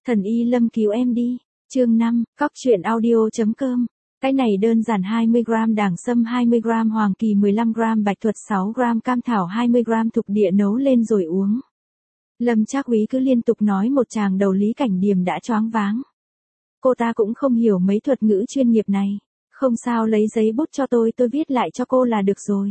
Thần Y Lâm cứu em đi. Chương 5, Cóc truyện audio.com. Cái này đơn giản 20g đảng sâm, 20g hoàng kỳ, 15g bạch thuật, 6g cam thảo, 20g thục địa nấu lên rồi uống. Lâm Trác Úy cứ liên tục nói một tràng đầu, Lý Cảnh Điềm đã choáng váng. Cô ta cũng không hiểu mấy thuật ngữ chuyên nghiệp này. Không sao, lấy giấy bút cho tôi viết lại cho cô là được rồi.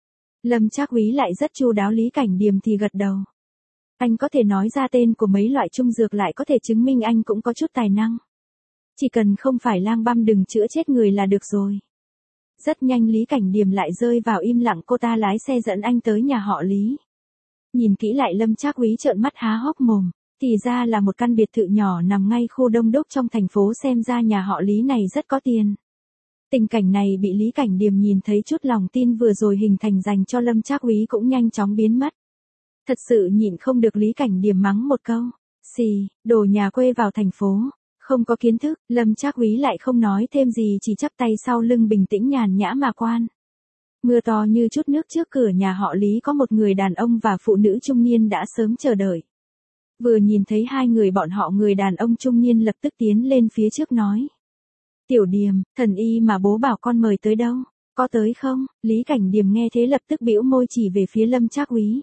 Lâm Trác Úy lại rất chu đáo, Lý Cảnh Điềm thì gật đầu. Anh có thể nói ra tên của mấy loại trung dược, lại có thể chứng minh anh cũng có chút tài năng. Chỉ cần không phải lang băm đừng chữa chết người là được rồi. Rất nhanh Lý Cảnh Điềm lại rơi vào im lặng, cô ta lái xe dẫn anh tới nhà họ Lý. Nhìn kỹ lại Lâm Trác Úy trợn mắt há hốc mồm, thì ra là một căn biệt thự nhỏ nằm ngay khu đông đúc trong thành phố, xem ra nhà họ Lý này rất có tiền. Tình cảnh này bị Lý Cảnh Điềm nhìn thấy, chút lòng tin vừa rồi hình thành dành cho Lâm Trác Úy cũng nhanh chóng biến mất. Thật sự nhịn không được, Lý Cảnh Điềm mắng một câu, xì, đồ nhà quê vào thành phố, không có kiến thức. Lâm Trác Úy lại không nói thêm gì, chỉ chắp tay sau lưng bình tĩnh nhàn nhã mà quan. Mưa to như chút nước, trước cửa nhà họ Lý có một người đàn ông và phụ nữ trung niên đã sớm chờ đợi. Vừa nhìn thấy hai người bọn họ, người đàn ông trung niên lập tức tiến lên phía trước nói. Tiểu Điềm, thần y mà bố bảo con mời tới đâu, có tới không? Lý Cảnh Điềm nghe thế lập tức bĩu môi chỉ về phía Lâm Trác Úy.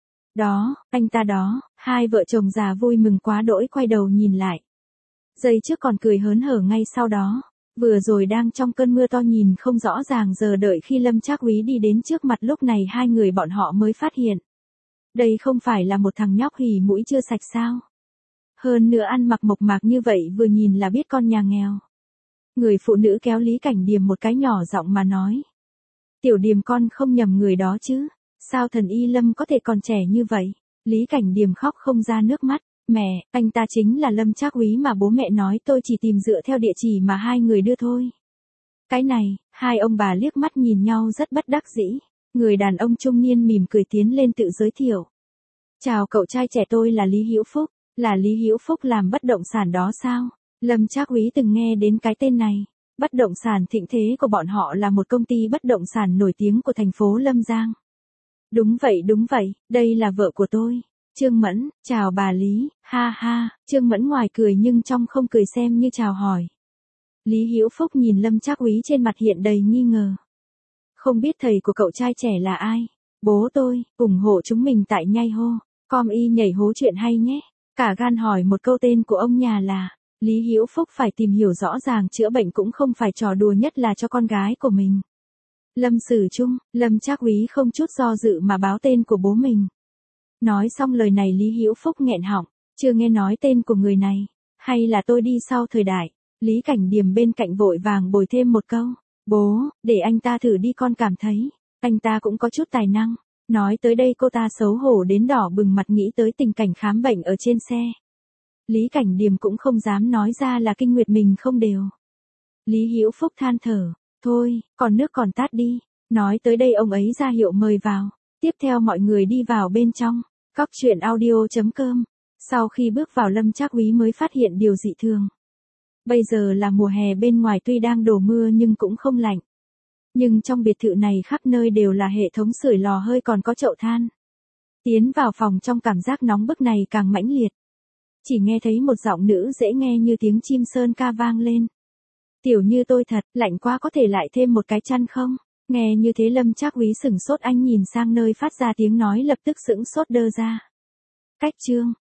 Đó, anh ta đó. Hai vợ chồng già vui mừng quá đỗi quay đầu nhìn lại. Giây trước còn cười hớn hở, ngay sau đó, vừa rồi đang trong cơn mưa to nhìn không rõ ràng, giờ đợi khi Lâm Trác Úy đi đến trước mặt, lúc này hai người bọn họ mới phát hiện. Đây không phải là một thằng nhóc hỉ mũi chưa sạch sao? Hơn nữa ăn mặc mộc mạc như vậy, vừa nhìn là biết con nhà nghèo. Người phụ nữ kéo Lý Cảnh Điềm một cái, nhỏ giọng mà nói. Tiểu Điềm, con không nhầm người đó chứ? Sao thần y Lâm có thể còn trẻ như vậy? Lý Cảnh Điềm khóc không ra nước mắt. Mẹ, anh ta chính là Lâm Trác Úy mà bố mẹ nói, tôi chỉ tìm dựa theo địa chỉ mà hai người đưa thôi. Cái này, hai ông bà liếc mắt nhìn nhau rất bất đắc dĩ. Người đàn ông trung niên mỉm cười tiến lên tự giới thiệu. Chào cậu trai trẻ, tôi là Lý Hữu Phúc. Là Lý Hữu Phúc làm bất động sản đó sao? Lâm Trác Úy từng nghe đến cái tên này. Bất động sản Thịnh Thế của bọn họ là một công ty bất động sản nổi tiếng của thành phố Lâm Giang. Đúng vậy, đây là vợ của tôi, Trương Mẫn. Chào bà Lý. Ha ha. Trương Mẫn ngoài cười nhưng trong không cười, xem như chào hỏi. Lý Hữu Phúc nhìn Lâm Trác Úy, trên mặt hiện đầy nghi ngờ. Không biết thầy của cậu trai trẻ là ai? Bố tôi. Ủng hộ chúng mình tại nhai hô com y nhảy hố chuyện hay nhé. Cả gan hỏi một câu, tên của ông nhà là. Lý Hữu Phúc phải tìm hiểu rõ ràng, chữa bệnh cũng không phải trò đùa, nhất là cho con gái của mình. Lâm Sử Trung. Lâm Trác Úy không chút do dự mà báo tên của bố mình. Nói xong lời này Lý Hữu Phúc nghẹn họng, chưa nghe nói tên của người này, hay là tôi đi sau thời đại. Lý Cảnh Điềm bên cạnh vội vàng bồi thêm một câu, bố, để anh ta thử đi, con cảm thấy anh ta cũng có chút tài năng. Nói tới đây cô ta xấu hổ đến đỏ bừng mặt, nghĩ tới tình cảnh khám bệnh ở trên xe. Lý Cảnh Điềm cũng không dám nói ra là kinh nguyệt mình không đều. Lý Hữu Phúc than thở, thôi, còn nước còn tát đi. Nói tới đây ông ấy ra hiệu mời vào. Tiếp theo mọi người đi vào bên trong. Cóc truyện audio.com. Sau khi bước vào, Lâm Trác Úy mới phát hiện điều dị thường. Bây giờ là mùa hè, bên ngoài tuy đang đổ mưa nhưng cũng không lạnh. Nhưng trong biệt thự này khắp nơi đều là hệ thống sưởi lò hơi, còn có chậu than. Tiến vào phòng trong, cảm giác nóng bức này càng mãnh liệt. Chỉ nghe thấy một giọng nữ dễ nghe như tiếng chim sơn ca vang lên. Tiểu Như, tôi thật lạnh quá, có thể lại thêm một cái chăn không? Nghe như thế Lâm Trác Úy sửng sốt, anh nhìn sang nơi phát ra tiếng nói, lập tức sững sốt đơ ra. Cách chương